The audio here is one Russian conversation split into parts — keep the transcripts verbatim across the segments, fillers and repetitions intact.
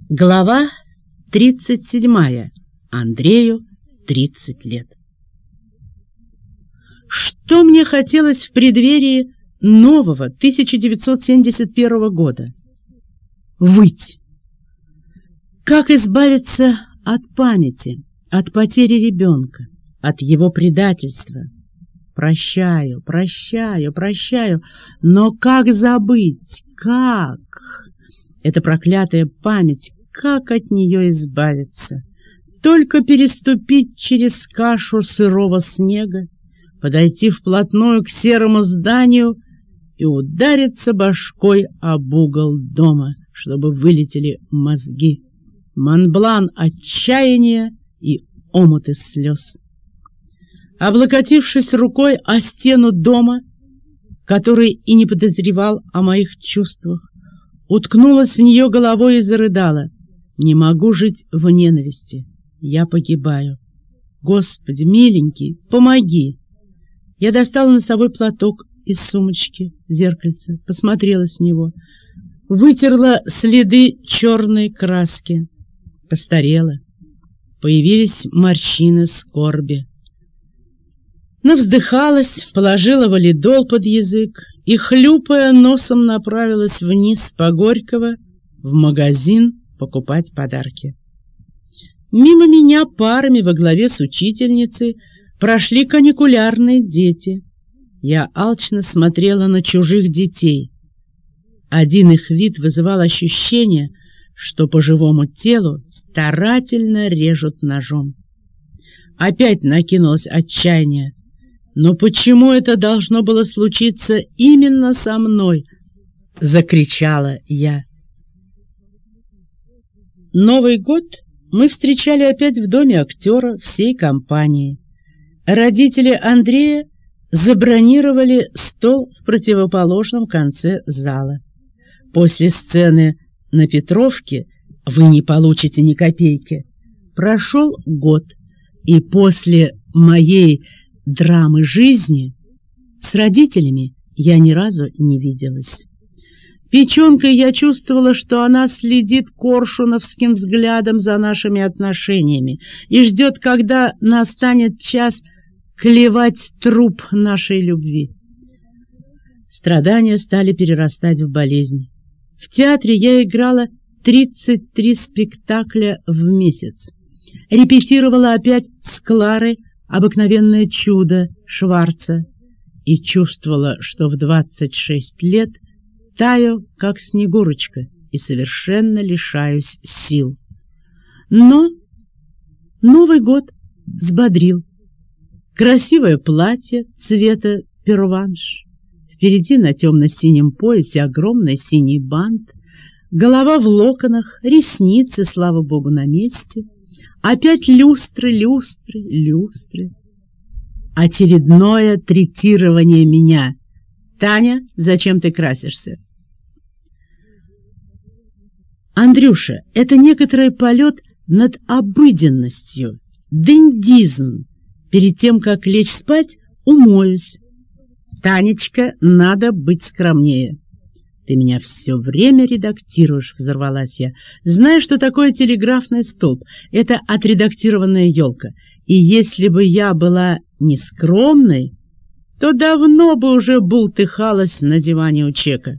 Глава тридцать седьмая. Андрею тридцать лет. Что мне хотелось в преддверии нового тысяча девятьсот семьдесят первого года? Выть! Как избавиться от памяти, от потери ребенка, от его предательства? Прощаю, прощаю, прощаю, но как забыть? Как? Эта проклятая память, как от нее избавиться? Только переступить через кашу сырого снега, подойти вплотную к серому зданию и удариться башкой об угол дома, чтобы вылетели мозги. Монблан отчаяния и омуты слез. Облокотившись рукой о стену дома, который и не подозревал о моих чувствах, уткнулась в нее головой и зарыдала. Не могу жить в ненависти. Я погибаю. Господи, миленький, помоги. Я достала носовой платок из сумочки, зеркальце, посмотрелась в него, вытерла следы черной краски. Постарела. Появились морщины скорби. Навздыхалась, положила валидол под язык и, хлюпая носом, направилась вниз по Горького в магазин покупать подарки. Мимо меня парами во главе с учительницей прошли каникулярные дети. Я алчно смотрела на чужих детей. Один их вид вызывал ощущение, что по живому телу старательно режут ножом. Опять накинулось отчаяние. «Но почему это должно было случиться именно со мной?» — закричала я. Новый год мы встречали опять в доме актера всей компанией. Родители Андрея забронировали стол в противоположном конце зала. После сцены на Петровке «Вы не получите ни копейки» прошел год, и после моей драмы жизни с родителями я ни разу не виделась. Печенкой я чувствовала, что она следит коршуновским взглядом за нашими отношениями и ждет, когда настанет час клевать труп нашей любви. Страдания стали перерастать в болезнь. В театре я играла тридцать три спектакля в месяц. Репетировала опять с Кларой «Обыкновенное чудо» Шварца и чувствовала, что в двадцать шесть лет таю, как Снегурочка, и совершенно лишаюсь сил. Но Новый год взбодрил. Красивое платье цвета перванж, впереди на темно-синем поясе огромный синий бант, голова в локонах, ресницы, слава богу, на месте. Опять люстры, люстры, люстры. Очередное третирование меня. «Таня, зачем ты красишься?» Андрюша, это некоторый полет над обыденностью, дендизм. Перед тем, как лечь спать, умоюсь. «Танечка, надо быть скромнее». «Ты меня все время редактируешь», — взорвалась я. «Знаешь, что такое телеграфный столб? Это отредактированная елка. И если бы я была нескромной, то давно бы уже бултыхалась на диване у Чека».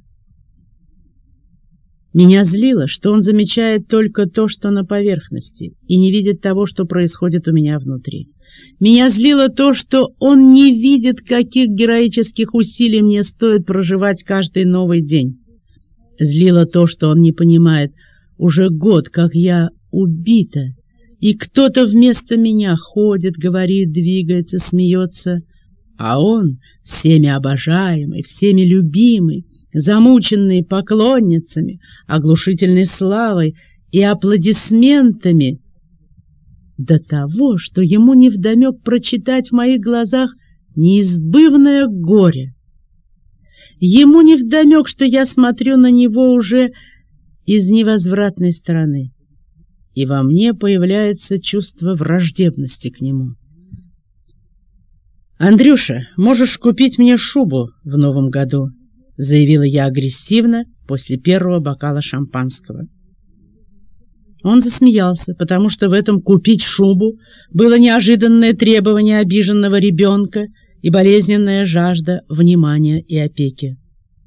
Меня злило, что он замечает только то, что на поверхности, и не видит того, что происходит у меня внутри. Меня злило то, что он не видит, каких героических усилий мне стоит проживать каждый новый день. Злило то, что он не понимает, уже год, как я убита, и кто-то вместо меня ходит, говорит, двигается, смеется, а он, всеми обожаемый, всеми любимый, замученный поклонницами, оглушительной славой и аплодисментами, до того, что ему невдомек прочитать в моих глазах неизбывное горе. Ему невдомек, что я смотрю на него уже из невозвратной стороны, и во мне появляется чувство враждебности к нему. «Андрюша, можешь купить мне шубу в новом году», — заявила я агрессивно после первого бокала шампанского. Он засмеялся, потому что в этом «купить шубу» было неожиданное требование обиженного ребенка и болезненная жажда внимания и опеки.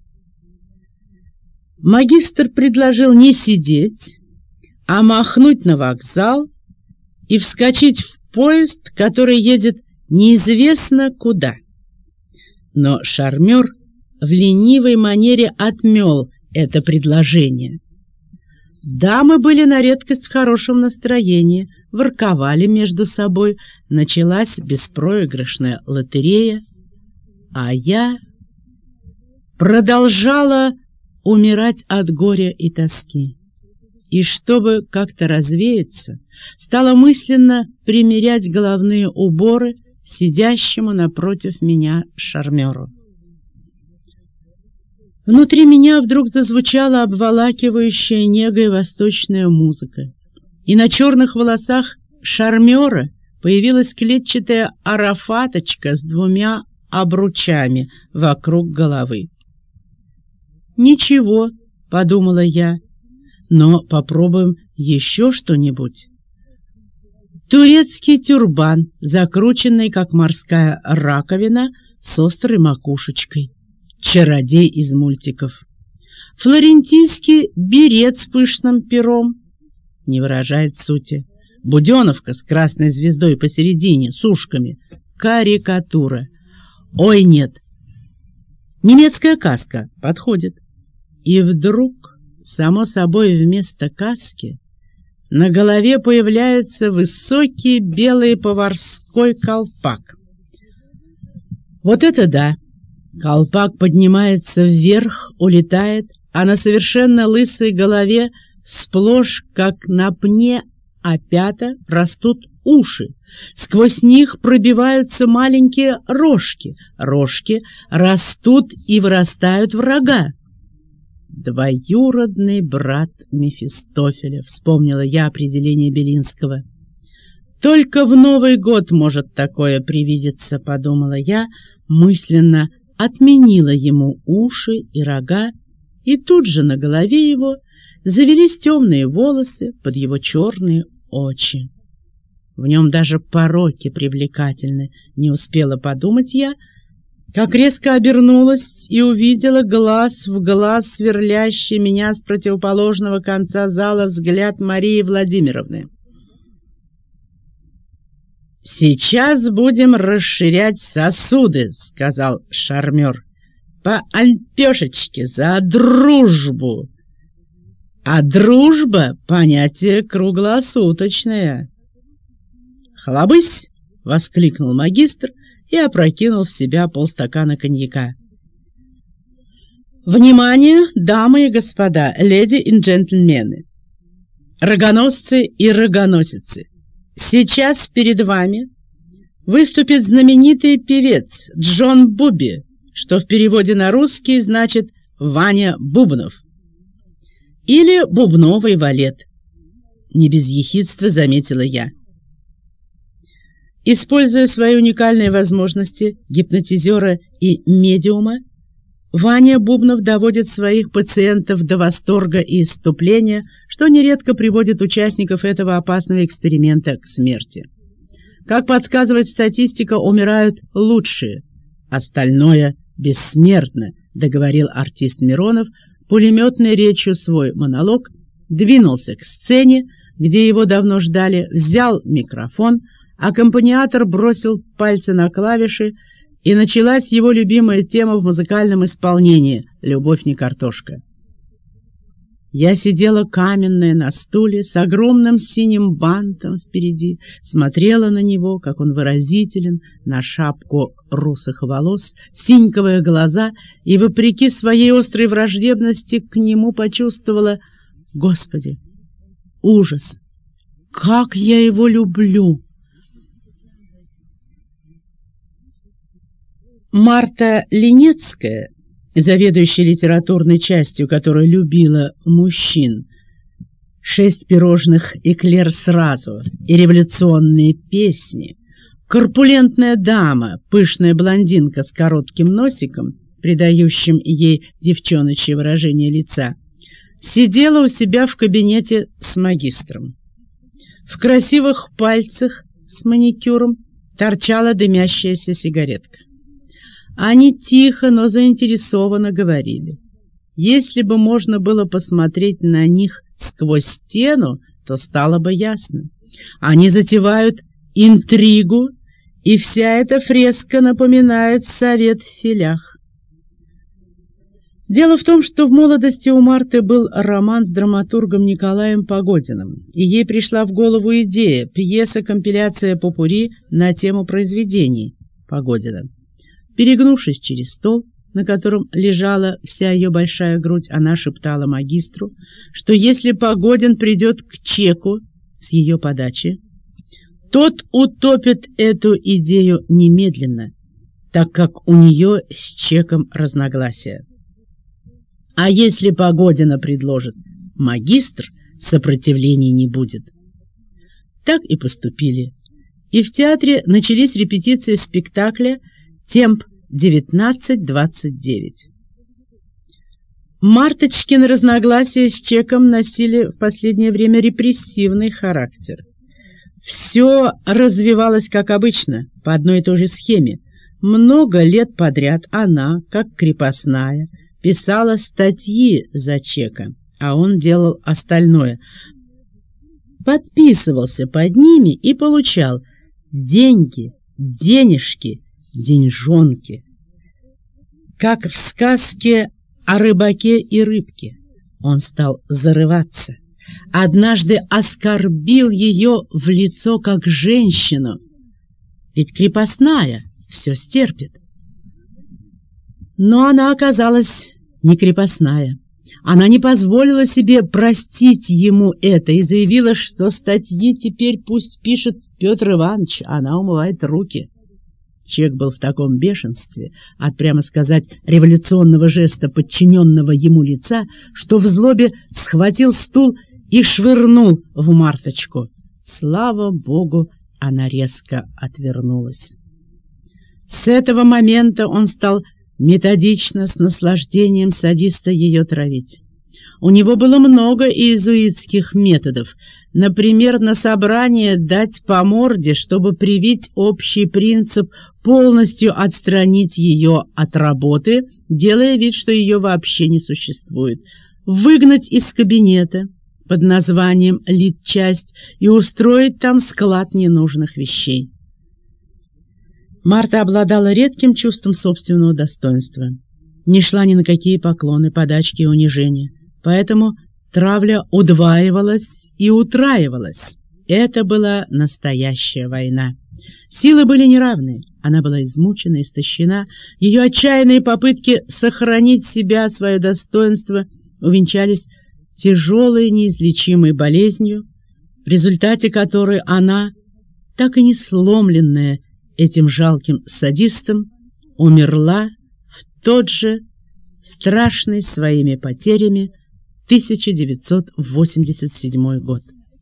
Магистр предложил не сидеть, а махнуть на вокзал и вскочить в поезд, который едет неизвестно куда. Но шармер в ленивой манере отмел это предложение. Дамы были на редкость в хорошем настроении, ворковали между собой, началась беспроигрышная лотерея, а я продолжала умирать от горя и тоски. И чтобы как-то развеяться, стала мысленно примерять головные уборы сидящему напротив меня шармеру. Внутри меня вдруг зазвучала обволакивающая негой восточная музыка, и на черных волосах шармера появилась клетчатая арафаточка с двумя обручами вокруг головы. «Ничего», — подумала я, — «но попробуем еще что-нибудь». Турецкий тюрбан, закрученный, как морская раковина, с острой макушечкой. Чародей из мультиков. Флорентийский берет с пышным пером. Не выражает сути. Буденовка с красной звездой посередине, с ушками. Карикатура. Ой, нет. Немецкая каска подходит. И вдруг, само собой, вместо каски на голове появляется высокий белый поварской колпак. Вот это да! Колпак поднимается вверх, улетает, а на совершенно лысой голове сплошь, как на пне опята, растут уши. Сквозь них пробиваются маленькие рожки. Рожки растут и вырастают в рога. «Двоюродный брат Мефистофеля», — вспомнила я определение Белинского. «Только в Новый год может такое привидеться», — подумала я, мысленно отменила ему уши и рога, и тут же на голове его завелись темные волосы под его черные очи. В нем даже пороки привлекательны, не успела подумать я, как резко обернулась и увидела глаз в глаз сверлящий меня с противоположного конца зала взгляд Марии Владимировны. «Сейчас будем расширять сосуды», — сказал шармер, — «по альпешечке за дружбу». А дружба — понятие круглосуточное. «Хлобысь!» — воскликнул магистр и опрокинул в себя полстакана коньяка. «Внимание, дамы и господа, леди и джентльмены, рогоносцы и рогоносицы! Сейчас перед вами выступит знаменитый певец Джон Буби, что в переводе на русский значит «Ваня Бубнов» или «Бубновый валет», не без ехидства заметила я. Используя свои уникальные возможности гипнотизера и медиума, Ваня Бубнов доводит своих пациентов до восторга и исступления, что нередко приводит участников этого опасного эксперимента к смерти. Как подсказывает статистика, умирают лучшие, остальное бессмертно, договорил артист Миронов, пулеметной речью свой монолог, двинулся к сцене, где его давно ждали, взял микрофон, аккомпаниатор бросил пальцы на клавиши, и началась его любимая тема в музыкальном исполнении «Любовь не картошка». Я сидела каменная на стуле с огромным синим бантом впереди, смотрела на него, как он выразителен, на шапку русых волос, синьковые глаза, и, вопреки своей острой враждебности, к нему почувствовала: «Господи, ужас! Как я его люблю!» Марта Ленецкая, заведующая литературной частью, которая любила мужчин, шесть пирожных эклер сразу и революционные песни, корпулентная дама, пышная блондинка с коротким носиком, придающим ей девчоночье выражение лица, сидела у себя в кабинете с магистром. В красивых пальцах с маникюром торчала дымящаяся сигаретка. Они тихо, но заинтересованно говорили. Если бы можно было посмотреть на них сквозь стену, то стало бы ясно. Они затевают интригу, и вся эта фреска напоминает совет в филях. Дело в том, что в молодости у Марты был роман с драматургом Николаем Погодиным, и ей пришла в голову идея — пьеса-компиляция попурри на тему произведений Погодина. Перегнувшись через стол, на котором лежала вся ее большая грудь, она шептала магистру, что если Погодин придет к чеку с ее подачи, тот утопит эту идею немедленно, так как у нее с чеком разногласия. А если Погодина предложит магистр, сопротивлений не будет. Так и поступили. И в театре начались репетиции спектакля «Темп девятнадцать двадцать девять». Марточкины разногласия с чеком носили в последнее время репрессивный характер. Все развивалось как обычно, по одной и той же схеме. Много лет подряд она, как крепостная, писала статьи за чека, а он делал остальное. Подписывался под ними и получал деньги, денежки, деньжонки. Как в сказке о рыбаке и рыбке, он стал зарываться. Однажды оскорбил ее в лицо как женщину, ведь крепостная все стерпит. Но она оказалась не крепостная. Она не позволила себе простить ему это и заявила, что статьи теперь пусть пишет Петр Иванович, она умывает руки. Чек был в таком бешенстве от, прямо сказать, революционного жеста подчиненного ему лица, что в злобе схватил стул и швырнул в Марточку. Слава Богу, она резко отвернулась. С этого момента он стал методично, с наслаждением садиста ее травить. У него было много иезуитских методов. Например, на собрание дать по морде, чтобы привить общий принцип, полностью отстранить ее от работы, делая вид, что ее вообще не существует, выгнать из кабинета под названием «Литчасть» и устроить там склад ненужных вещей. Марта обладала редким чувством собственного достоинства, не шла ни на какие поклоны, подачки и унижения, поэтому травля удваивалась и утраивалась. Это была настоящая война. Силы были неравны, она была измучена, истощена, ее отчаянные попытки сохранить себя, свое достоинство, увенчались тяжелой неизлечимой болезнью, в результате которой она, так и не сломленная этим жалким садистом, умерла в тот же страшный своими потерями тысяча девятьсот восемьдесят седьмой год.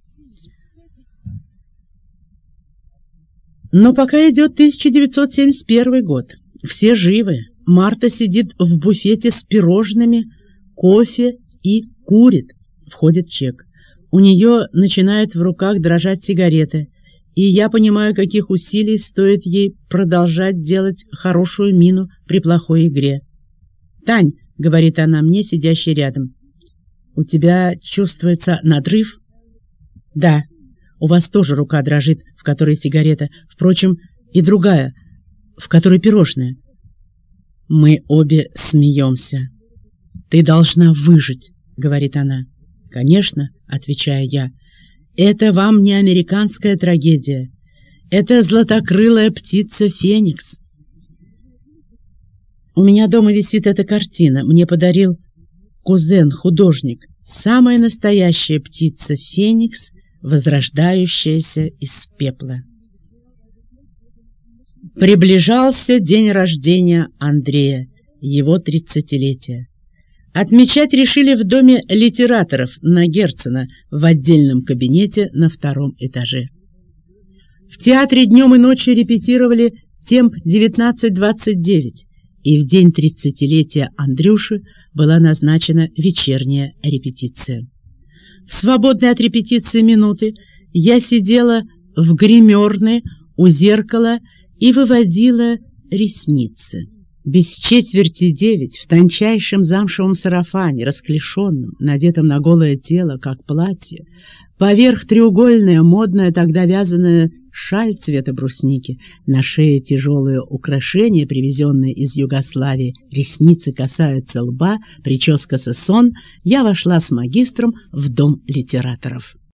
Но пока идет тысяча девятьсот семьдесят первый год, все живы. Марта сидит в буфете с пирожными, кофе и курит. Входит чек. У нее начинает в руках дрожать сигареты, и я понимаю, каких усилий стоит ей продолжать делать хорошую мину при плохой игре. «Тань», — говорит она мне, сидящей рядом, — «у тебя чувствуется надрыв?» «Да, у вас тоже рука дрожит, в которой сигарета, впрочем, и другая, в которой пирожное». Мы обе смеемся. «Ты должна выжить», — говорит она. «Конечно», — отвечаю я, — «это вам не американская трагедия. Это златокрылая птица Феникс». У меня дома висит эта картина. Мне подарил кузен, художник. Самая настоящая птица Феникс, возрождающаяся из пепла. Приближался день рождения Андрея, его тридцатилетие. Отмечать решили в доме литераторов на Герцена в отдельном кабинете на втором этаже. В театре днем и ночью репетировали «Темп девятнадцать двадцать девять», и в день тридцатилетия Андрюши была назначена вечерняя репетиция. В свободные от репетиции минуты я сидела в гримерной у зеркала и выводила ресницы. Без четверти девять, в тончайшем замшевом сарафане, расклешенном, надетом на голое тело, как платье, поверх треугольная, модная тогда вязаная шаль цвета брусники, на шее тяжелые украшения, привезенные из Югославии, ресницы касаются лба, прическа сессон, я вошла с магистром в дом литераторов.